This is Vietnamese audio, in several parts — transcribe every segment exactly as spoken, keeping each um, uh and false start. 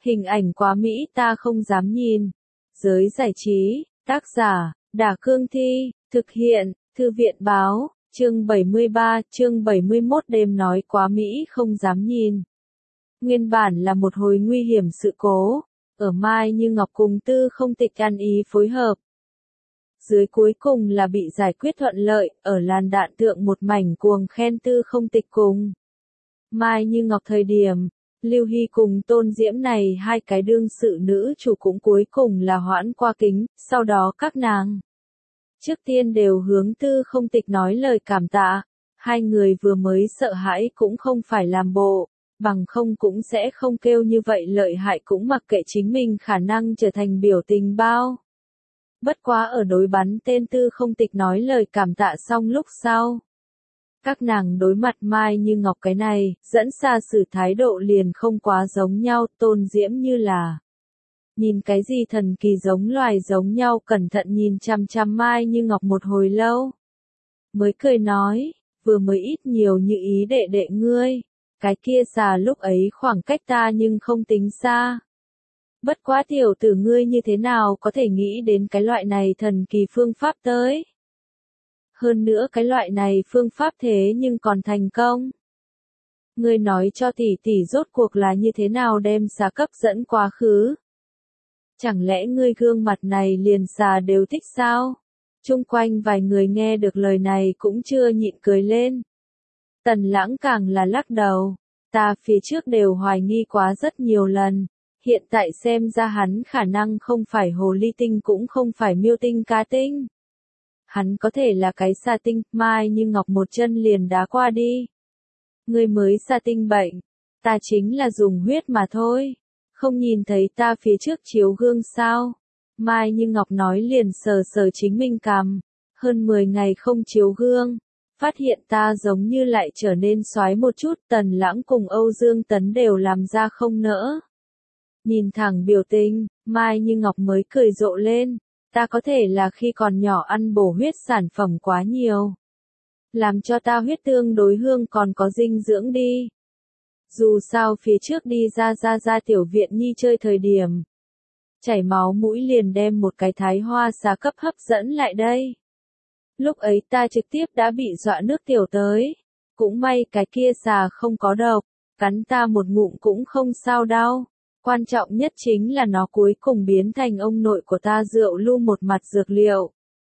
Hình ảnh quá mỹ ta không dám nhìn. Giới giải trí, tác giả, Đả Cương Thi, thực hiện, Thư viện Báo, chương bảy mươi ba, chương bảy mươi mốt đêm nói quá mỹ không dám nhìn. Nguyên bản là một hồi nguy hiểm sự cố, ở Mai Như Ngọc cùng Tư Không Tịch ăn ý phối hợp. Dưới cuối cùng là bị giải quyết thuận lợi, ở làn đạn tượng một mảnh cuồng khen Tư Không Tịch cùng Mai Như Ngọc thời điểm, Lưu Hy cùng Tôn Diễm này hai cái đương sự nữ chủ cũng cuối cùng là hoãn qua kính, sau đó các nàng trước tiên đều hướng Tư Không Tịch nói lời cảm tạ, hai người vừa mới sợ hãi cũng không phải làm bộ, bằng không cũng sẽ không kêu như vậy lợi hại cũng mặc kệ chính mình khả năng trở thành biểu tình bao. Bất quá ở đối bắn tên Tư Không Tịch nói lời cảm tạ xong lúc sau. Các nàng đối mặt Mai Như Ngọc cái này, dẫn xa xử thái độ liền không quá giống nhau, Tôn Diễm như là nhìn cái gì thần kỳ giống loài giống nhau, cẩn thận nhìn chăm chăm Mai Như Ngọc một hồi lâu. Mới cười nói, vừa mới ít nhiều như ý đệ đệ ngươi, cái kia xà lúc ấy khoảng cách ta nhưng không tính xa. Bất quá tiểu tử ngươi như thế nào có thể nghĩ đến cái loại này thần kỳ phương pháp tới. Hơn nữa cái loại này phương pháp thế nhưng còn thành công. Ngươi nói cho tỷ tỷ rốt cuộc là như thế nào đem xà cấp dẫn quá khứ. Chẳng lẽ ngươi gương mặt này liền xà đều thích sao? Chung quanh vài người nghe được lời này cũng chưa nhịn cười lên. Tần Lãng càng là lắc đầu, ta phía trước đều hoài nghi quá rất nhiều lần, hiện tại xem ra hắn khả năng không phải hồ ly tinh cũng không phải miêu tinh cá tinh. Hắn có thể là cái sa tinh, Mai Như Ngọc một chân liền đá qua đi. Ngươi mới sa tinh bệnh, ta chính là dùng huyết mà thôi, không nhìn thấy ta phía trước chiếu gương sao? Mai Như Ngọc nói liền sờ sờ chính mình cằm, hơn mười ngày không chiếu gương, phát hiện ta giống như lại trở nên soái một chút, Tần Lãng cùng Âu Dương Tấn đều làm ra không nỡ. Nhìn thẳng biểu tình, Mai Như Ngọc mới cười rộ lên. Ta có thể là khi còn nhỏ ăn bổ huyết sản phẩm quá nhiều. Làm cho ta huyết tương đối hương còn có dinh dưỡng đi. Dù sao phía trước đi ra ra ra tiểu viện nhi chơi thời điểm. Chảy máu mũi liền đem một cái thái hoa xà cấp hấp dẫn lại đây. Lúc ấy ta trực tiếp đã bị dọa nước tiểu tới. Cũng may cái kia xà không có độc, cắn ta một ngụm cũng không sao đau. Quan trọng nhất chính là nó cuối cùng biến thành ông nội của ta rượu lu một mặt dược liệu.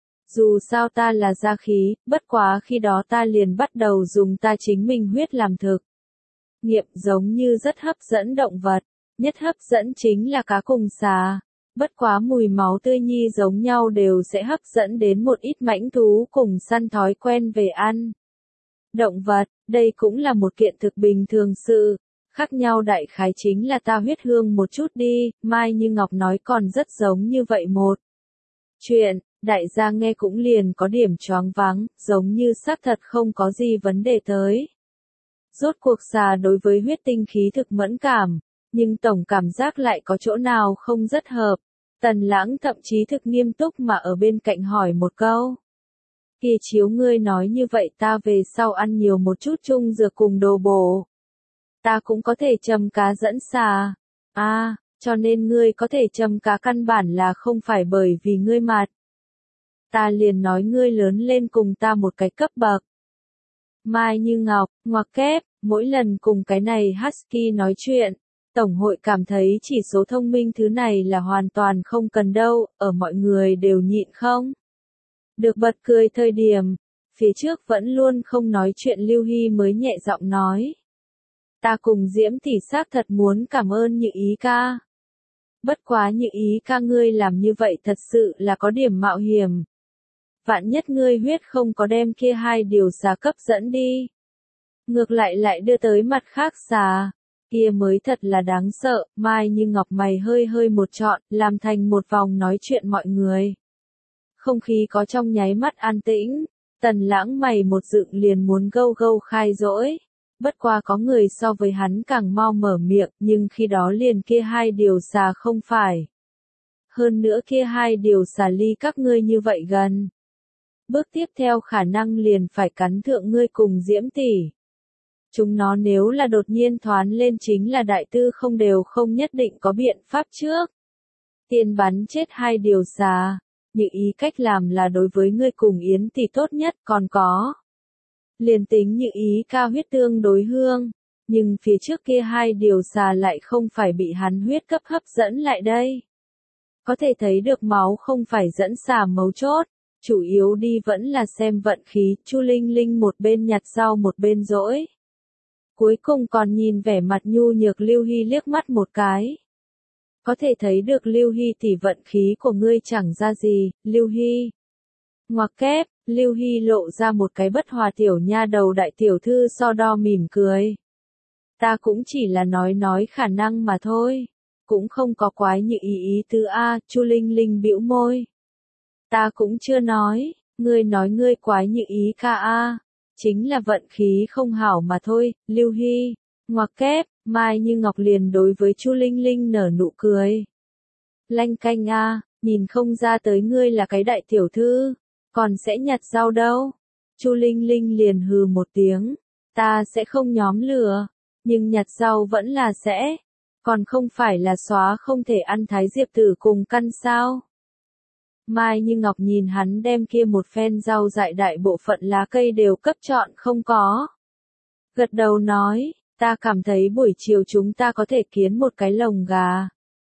Dù sao ta là gia khí, bất quá khi đó ta liền bắt đầu dùng ta chính mình huyết làm thực. Nghiệm giống như rất hấp dẫn động vật, nhất hấp dẫn chính là cá cùng xà. Bất quá mùi máu tươi nhi giống nhau đều sẽ hấp dẫn đến một ít mãnh thú cùng săn thói quen về ăn. Động vật, đây cũng là một kiện thực bình thường sự. Khác nhau đại khái chính là ta huyết hương một chút đi, Mai Như Ngọc nói còn rất giống như vậy một chuyện, đại gia nghe cũng liền có điểm choáng váng, giống như xác thật không có gì vấn đề tới. Rốt cuộc xà đối với huyết tinh khí thực mẫn cảm, nhưng tổng cảm giác lại có chỗ nào không rất hợp. Tần Lãng thậm chí thực nghiêm túc mà ở bên cạnh hỏi một câu. Kỳ chiếu ngươi nói như vậy ta về sau ăn nhiều một chút chung dược cùng đồ bổ. Ta cũng có thể châm cá dẫn xà. À, cho nên ngươi có thể châm cá căn bản là không phải bởi vì ngươi mạt. Ta liền nói ngươi lớn lên cùng ta một cái cấp bậc. Mai Như Ngọc, ngoặc kép, mỗi lần cùng cái này Husky nói chuyện, Tổng hội cảm thấy chỉ số thông minh thứ này là hoàn toàn không cần đâu, ở mọi người đều nhịn không. Được bật cười thời điểm, phía trước vẫn luôn không nói chuyện Lưu Hy mới nhẹ giọng nói. Ta cùng Diễm tỷ xác thật muốn cảm ơn Như Ý ca. Bất quá Như Ý ca ngươi làm như vậy thật sự là có điểm mạo hiểm. Vạn nhất ngươi huyết không có đem kia hai điều xà cấp dẫn đi. Ngược lại lại đưa tới mặt khác xà. Kia mới thật là đáng sợ, Mai Như Ngọc mày hơi hơi một trọn, làm thành một vòng nói chuyện mọi người. Không khí có trong nháy mắt an tĩnh, Tần Lãng mày một dựng liền muốn gâu gâu khai dỗi. Bất qua có người so với hắn càng mau mở miệng, nhưng khi đó liền kia hai điều xà không phải. Hơn nữa kia hai điều xà ly các ngươi như vậy gần. Bước tiếp theo khả năng liền phải cắn thượng ngươi cùng Diễm tỷ. Chúng nó nếu là đột nhiên thoán lên chính là đại tư không đều không nhất định có biện pháp trước. Tiên bắn chết hai điều xà. Như ý cách làm là đối với ngươi cùng Yến thì tốt nhất, còn có. Liền tính như ý cao huyết tương đối hương. Nhưng phía trước kia hai điều xà lại không phải bị hắn huyết cấp hấp dẫn lại đây. Có thể thấy được máu không phải dẫn xà mấu chốt. Chủ yếu đi vẫn là xem vận khí, Chu Linh Linh một bên nhặt rau một bên dỗi. Cuối cùng còn nhìn vẻ mặt nhu nhược Lưu Hy liếc mắt một cái. Có thể thấy được Lưu Hy tỷ vận khí của ngươi chẳng ra gì, Lưu Hy. Ngoặc kép, Lưu Hy lộ ra một cái bất hòa tiểu nha đầu đại tiểu thư so đo mỉm cười. Ta cũng chỉ là nói nói khả năng mà thôi. Cũng không có quái như ý ý tứ A, Chu Linh Linh bĩu môi. Ta cũng chưa nói, ngươi nói ngươi quái như ý ca A. Chính là vận khí không hảo mà thôi, Lưu Hy. Ngoặc kép, Mai Như Ngọc liền đối với Chu Linh Linh nở nụ cười. Lanh canh A, nhìn không ra tới ngươi là cái đại tiểu thư, còn sẽ nhặt rau đâu. Chu Linh Linh liền hừ một tiếng, ta sẽ không nhóm lửa, nhưng nhặt rau vẫn là sẽ, còn không phải là xóa không thể ăn thái diệp tử cùng căn sao. Mai Như Ngọc nhìn hắn đem kia một phen rau dại đại bộ phận lá cây đều cấp chọn không có. Gật đầu nói, ta cảm thấy buổi chiều chúng ta có thể kiến một cái lồng gà.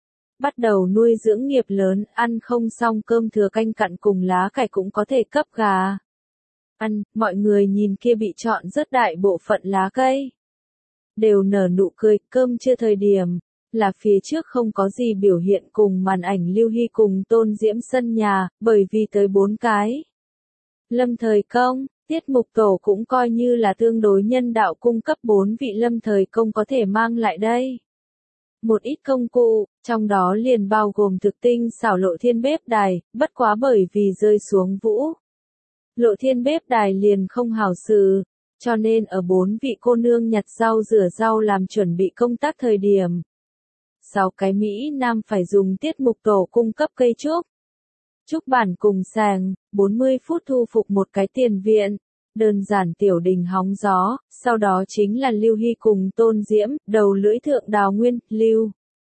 Bắt đầu nuôi dưỡng nghiệp lớn, ăn không xong cơm thừa canh cặn cùng lá cải cũng có thể cấp gà. Ăn, mọi người nhìn kia bị chọn rất đại bộ phận lá cây. Đều nở nụ cười, cơm chưa thời điểm, là phía trước không có gì biểu hiện cùng màn ảnh Lưu Hy cùng Tôn Diễm sân nhà, bởi vì tới bốn cái. Lâm Thời Công, tiết mục tổ cũng coi như là tương đối nhân đạo cung cấp bốn vị Lâm Thời Công có thể mang lại đây. Một ít công cụ, trong đó liền bao gồm thực tinh xảo lộ thiên bếp đài, bất quá bởi vì rơi xuống vũ. Lộ thiên bếp đài liền không hảo xử, cho nên ở bốn vị cô nương nhặt rau rửa rau làm chuẩn bị công tác thời điểm. Sáu cái Mỹ Nam phải dùng tiết mục tổ cung cấp cây trúc. Trúc bản cùng sàng, bốn mươi phút thu phục một cái tiền viện. Đơn giản tiểu đình hóng gió, sau đó chính là Lưu Hy cùng Tôn Diễm, đầu lưỡi thượng đào nguyên, Lưu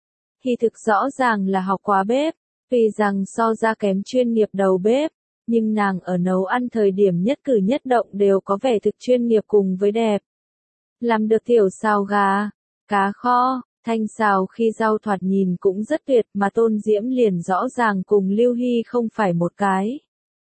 Hy thực rõ ràng là học quá bếp, vì rằng so ra kém chuyên nghiệp đầu bếp, nhưng nàng ở nấu ăn thời điểm nhất cử nhất động đều có vẻ thực chuyên nghiệp cùng với đẹp. Làm được tiểu xào gà, cá kho, thanh xào khi rau thoạt nhìn cũng rất tuyệt mà Tôn Diễm liền rõ ràng cùng Lưu Hy không phải một cái.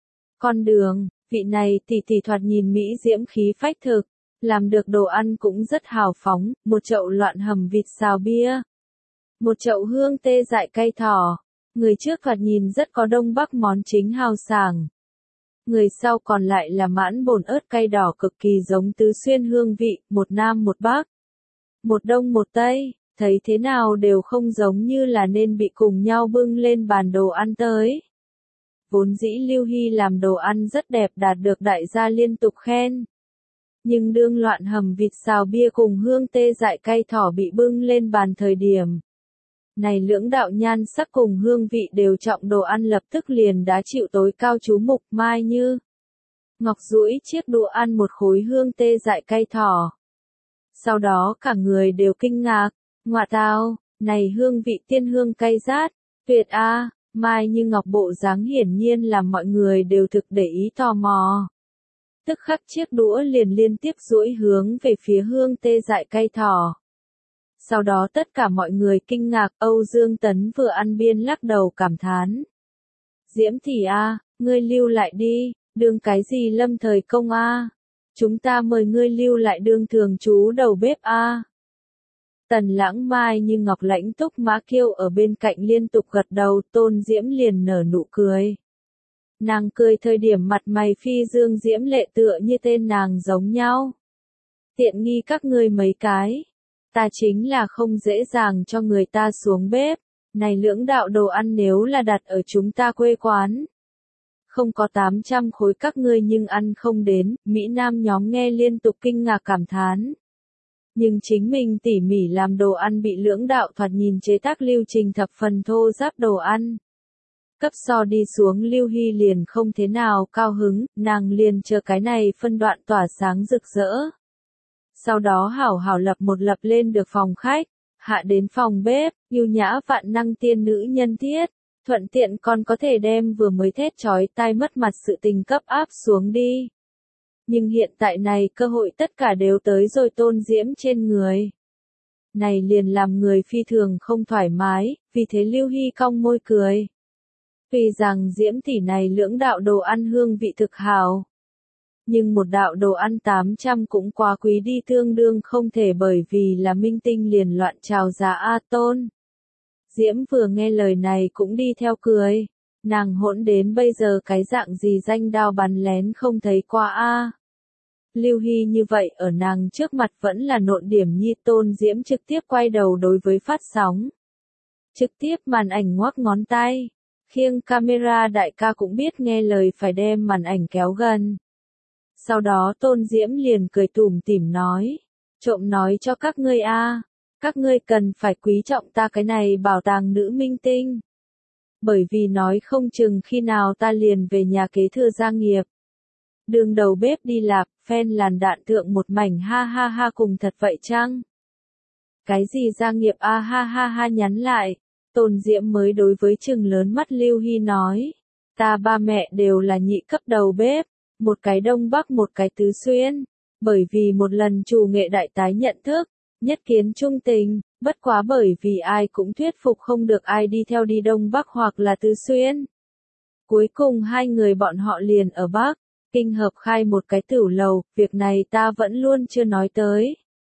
Con đường, vị này tỷ tỷ thoạt nhìn Mỹ diễm khí phách thực, làm được đồ ăn cũng rất hào phóng, một chậu loạn hầm vịt xào bia, một chậu hương tê dại cay thỏ, người trước thoạt nhìn rất có đông bắc món chính hào sảng. Người sau còn lại là mãn bồn ớt cay đỏ cực kỳ giống tứ xuyên hương vị, một nam một bắc, một đông một tây, thấy thế nào đều không giống như là nên bị cùng nhau bưng lên bàn đồ ăn tới. Vốn dĩ Lưu Hy làm đồ ăn rất đẹp đạt được đại gia liên tục khen. Nhưng đương loạn hầm vịt xào bia cùng hương tê dại cay thỏ bị bưng lên bàn thời điểm. Này lưỡng đạo nhan sắc cùng hương vị đều trọng đồ ăn lập tức liền đã chịu tối cao chú mục Mai Như Ngọc duỗi chiếc đũa ăn một khối hương tê dại cay thỏ. Sau đó cả người đều kinh ngạc, ngoạ tao, này hương vị tiên hương cay rát, tuyệt a. Mai Như Ngọc bộ dáng hiển nhiên làm mọi người đều thực để ý tò mò. Tức khắc chiếc đũa liền liên tiếp duỗi hướng về phía hương tê dại cay thỏ. Sau đó tất cả mọi người kinh ngạc, Âu Dương Tấn vừa ăn biên lắc đầu cảm thán. Diễm tỷ a, ngươi lưu lại đi, đương cái gì Lâm Thời Công a? Chúng ta mời ngươi lưu lại đương thường trú đầu bếp a. Tần Lãng Mai Như Ngọc Lãnh Túc Mã Kiêu ở bên cạnh liên tục gật đầu, Tôn Diễm liền nở nụ cười. Nàng cười thời điểm mặt mày phi dương diễm lệ tựa như tên nàng giống nhau. Tiện nghi các ngươi mấy cái. Ta chính là không dễ dàng cho người ta xuống bếp. Này lưỡng đạo đồ ăn nếu là đặt ở chúng ta quê quán. Không có tám trăm khối các ngươi nhưng ăn không đến, Mỹ Nam nhóm nghe liên tục kinh ngạc cảm thán. Nhưng chính mình tỉ mỉ làm đồ ăn bị lưỡng đạo thoạt nhìn chế tác lưu trình thập phần thô ráp đồ ăn. Cấp so đi xuống Lưu Hy liền không thế nào cao hứng, nàng liền chờ cái này phân đoạn tỏa sáng rực rỡ. Sau đó hảo hảo lập một lập lên được phòng khách, hạ đến phòng bếp, yêu nhã vạn năng tiên nữ nhân thiết, thuận tiện còn có thể đem vừa mới thét chói tai mất mặt sự tình cấp áp xuống đi. Nhưng hiện tại này cơ hội tất cả đều tới rồi Tôn Diễm trên người. Này liền làm người phi thường không thoải mái, vì thế Lưu Hy cong môi cười. Vì rằng Diễm tỷ này lưỡng đạo đồ ăn hương vị thực hào. Nhưng một đạo đồ ăn tám trăm cũng quá quý đi, tương đương không thể, bởi vì là minh tinh liền loạn chào giá A Tôn. Diễm vừa nghe lời này cũng đi theo cười. Nàng hỗn đến bây giờ cái dạng gì danh đao bắn lén không thấy qua a. Lưu Hy như vậy ở nàng trước mặt vẫn là nộn điểm nhi. Tôn Diễm trực tiếp quay đầu đối với phát sóng. Trực tiếp màn ảnh ngoắc ngón tay. Khiêng camera đại ca cũng biết nghe lời phải đem màn ảnh kéo gần. Sau đó Tôn Diễm liền cười tủm tỉm nói. Trộm nói cho các ngươi a, các ngươi cần phải quý trọng ta cái này bảo tàng nữ minh tinh. Bởi vì nói không chừng khi nào ta liền về nhà kế thừa gia nghiệp. Đường đầu bếp đi lạc, phen làn đạn thượng một mảnh ha ha ha cùng thật vậy chăng? Cái gì gia nghiệp a ha ha ha nhắn lại. Tôn Diễm mới đối với chừng lớn mắt Lưu Hy nói. Ta ba mẹ đều là nhị cấp đầu bếp, một cái Đông Bắc một cái Tứ Xuyên. Bởi vì một lần chủ nghệ đại tái nhận thức, nhất kiến trung tình, bất quá bởi vì ai cũng thuyết phục không được ai đi theo đi Đông Bắc hoặc là Tứ Xuyên. Cuối cùng hai người bọn họ liền ở Bắc, Kinh hợp khai một cái tửu lầu, việc này ta vẫn luôn chưa nói tới.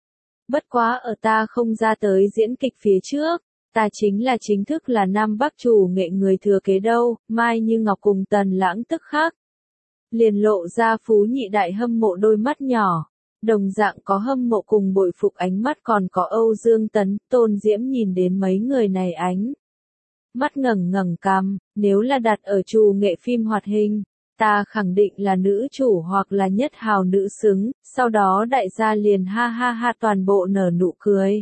Bất quá ở ta không ra tới diễn kịch phía trước, ta chính là chính thức là Nam Bắc chủ nghệ người thừa kế đâu, Mai Như Ngọc cùng Tần Lãng tức khắc. Liền lộ ra phú nhị đại hâm mộ đôi mắt nhỏ. Đồng dạng có hâm mộ cùng bội phục ánh mắt, còn có Âu Dương Tấn. Tôn Diễm nhìn đến mấy người này ánh mắt ngẩng ngẩng cằm, nếu là đặt ở chủ nghệ phim hoạt hình, ta khẳng định là nữ chủ hoặc là nhất hào nữ xứng, sau đó đại gia liền ha ha ha toàn bộ nở nụ cười.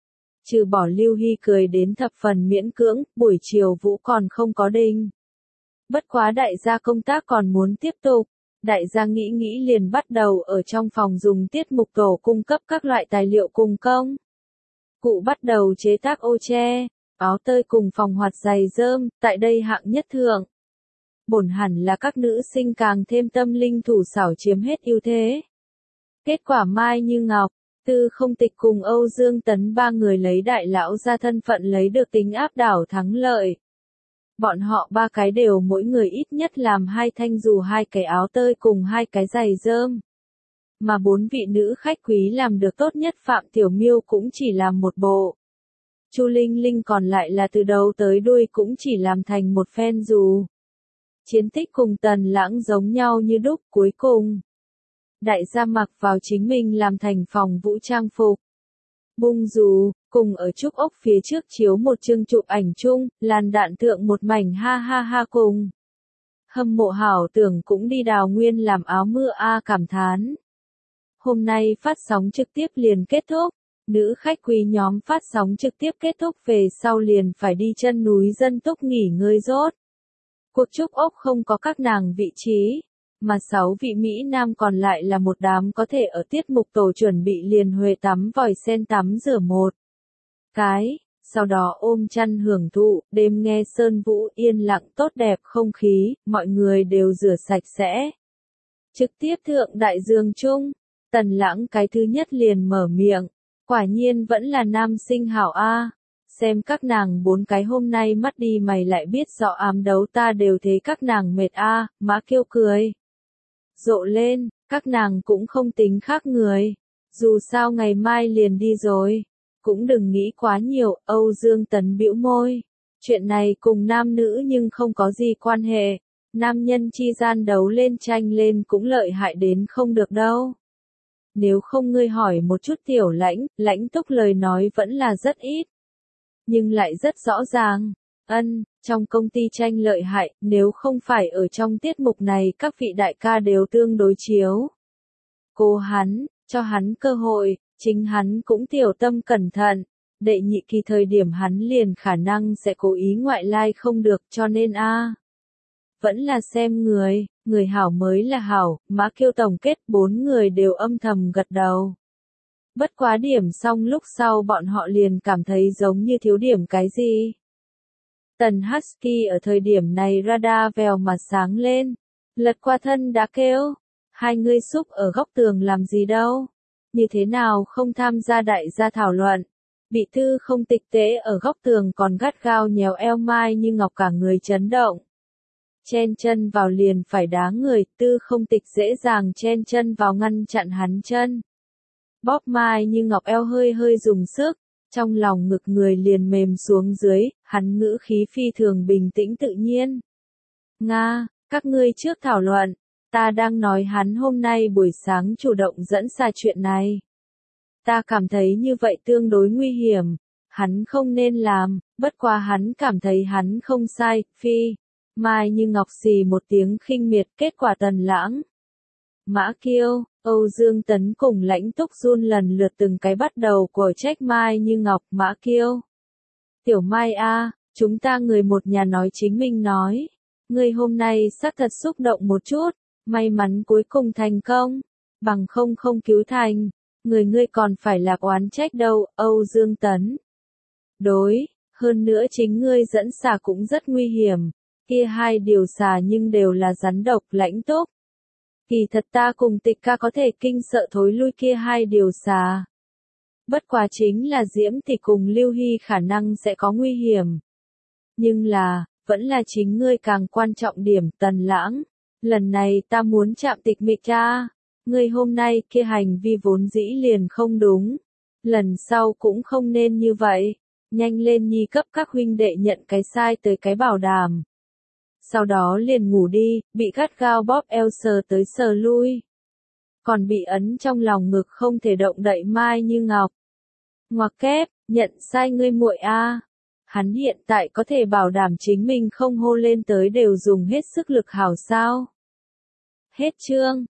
Trừ bỏ Lưu Hy cười đến thập phần miễn cưỡng, buổi chiều Vũ còn không có đinh. Bất quá đại gia công tác còn muốn tiếp tục. Đại gia nghĩ nghĩ liền bắt đầu ở trong phòng dùng tiết mục tổ cung cấp các loại tài liệu cùng công. Cụ bắt đầu chế tác ô che, áo tơi cùng phòng hoạt giày rơm, tại đây hạng nhất thượng. Bổn hẳn là các nữ sinh càng thêm tâm linh thủ xảo chiếm hết ưu thế. Kết quả Mai Như Ngọc, Tư Không Tịch cùng Âu Dương Tấn ba người lấy đại lão ra thân phận lấy được tính áp đảo thắng lợi. Bọn họ ba cái đều mỗi người ít nhất làm hai thanh dù, hai cái áo tơi cùng hai cái giày rơm. Mà bốn vị nữ khách quý làm được tốt nhất Phạm Tiểu Miêu cũng chỉ làm một bộ. Chu Linh Linh còn lại là từ đầu tới đuôi cũng chỉ làm thành một phen dù. Chiến Tích cùng Tần Lãng giống nhau như đúc, cuối cùng. Đại gia mặc vào chính mình làm thành phòng vũ trang phục. Bung dù, cùng ở trúc ốc phía trước chiếu một chương chụp ảnh chung, làn đạn thượng một mảnh ha ha ha cùng. Hâm mộ hảo tưởng cũng đi đào nguyên làm áo mưa a cảm thán. Hôm nay phát sóng trực tiếp liền kết thúc, nữ khách quý nhóm phát sóng trực tiếp kết thúc về sau liền phải đi chân núi Dân Túc nghỉ ngơi rốt. Cuộc trúc ốc không có các nàng vị trí, mà sáu vị Mỹ Nam còn lại là một đám có thể ở tiết mục tổ chuẩn bị liền huề tắm vòi sen tắm rửa một cái, sau đó ôm chăn hưởng thụ, đêm nghe sơn vũ yên lặng tốt đẹp không khí, mọi người đều rửa sạch sẽ. Trực tiếp thượng đại dương chung, Tần Lãng cái thứ nhất liền mở miệng, quả nhiên vẫn là nam sinh hảo a. Xem các nàng bốn cái hôm nay mắt đi mày lại biết rõ ám đấu ta đều thấy các nàng mệt a, Mã Kiêu cười. Rộ lên, các nàng cũng không tính khác người. Dù sao ngày mai liền đi rồi. Cũng đừng nghĩ quá nhiều, Âu Dương Tấn bĩu môi. Chuyện này cùng nam nữ nhưng không có gì quan hệ. Nam nhân chi gian đấu lên tranh lên cũng lợi hại đến không được đâu. Nếu không ngươi hỏi một chút Tiểu Lãnh, Lãnh Túc lời nói vẫn là rất ít. Nhưng lại rất rõ ràng. Ân, trong công ty tranh lợi hại, nếu không phải ở trong tiết mục này các vị đại ca đều tương đối chiếu. Cô hắn, cho hắn cơ hội, chính hắn cũng tiểu tâm cẩn thận. Đệ nhị kỳ thời điểm hắn liền khả năng sẽ cố ý ngoại lai không được, cho nên a vẫn là xem người, người hảo mới là hảo. Mã Kiêu tổng kết bốn người đều âm thầm gật đầu. Bất quá điểm xong lúc sau bọn họ liền cảm thấy giống như thiếu điểm cái gì. Tần Husky ở thời điểm này radar vèo mà sáng lên, lật qua thân đã kêu, hai người xúc ở góc tường làm gì đâu, như thế nào không tham gia đại gia thảo luận. Bị Tư Không Tịch tế ở góc tường còn gắt gao nhéo eo Mai Như Ngọc cả người chấn động. Chen chân vào liền phải đá người, Tư Không Tịch dễ dàng chen chân vào ngăn chặn hắn chân. Bóp Mai Như Ngọc eo hơi hơi dùng sức, trong lòng ngực người liền mềm xuống dưới, hắn ngữ khí phi thường bình tĩnh tự nhiên. Nga, các ngươi trước thảo luận, ta đang nói hắn hôm nay buổi sáng chủ động dẫn ra chuyện này. Ta cảm thấy như vậy tương đối nguy hiểm, hắn không nên làm, bất quá hắn cảm thấy hắn không sai, phi. Mai Như Ngọc xì một tiếng khinh miệt, kết quả Tần Lãng, Mã Kiêu, Âu Dương Tấn cùng Lãnh Túc run lần lượt từng cái bắt đầu của trách Mai Như Ngọc, Mã Kiêu. Tiểu Mai a, chúng ta người một nhà nói chính mình nói, ngươi hôm nay xác thật xúc động một chút, may mắn cuối cùng thành công, bằng không không cứu thành, người ngươi còn phải là oán trách đâu, Âu Dương Tấn. Đối, hơn nữa chính ngươi dẫn xà cũng rất nguy hiểm, kia hai điều xà nhưng đều là rắn độc, Lãnh Túc. Kỳ thật ta cùng Tịch ca có thể kinh sợ thối lui kia hai điều xà. Bất quá chính là Diễm thì cùng Lưu Hy khả năng sẽ có nguy hiểm. Nhưng là, vẫn là chính ngươi càng quan trọng điểm, Tần Lãng. Lần này ta muốn chạm Tịch Mịch ca. Ngươi hôm nay kia hành vi vốn dĩ liền không đúng. Lần sau cũng không nên như vậy. Nhanh lên nhi cấp các huynh đệ nhận cái sai tới cái bảo đảm. Sau đó liền ngủ đi, bị gắt gao bóp eo sờ tới sờ lui. Còn bị ấn trong lòng ngực không thể động đậy Mai Như Ngọc. Ngoặc kép, nhận sai ngươi muội a. Hắn hiện tại có thể bảo đảm chính mình không hô lên tới đều dùng hết sức lực hảo sao. Hết chương.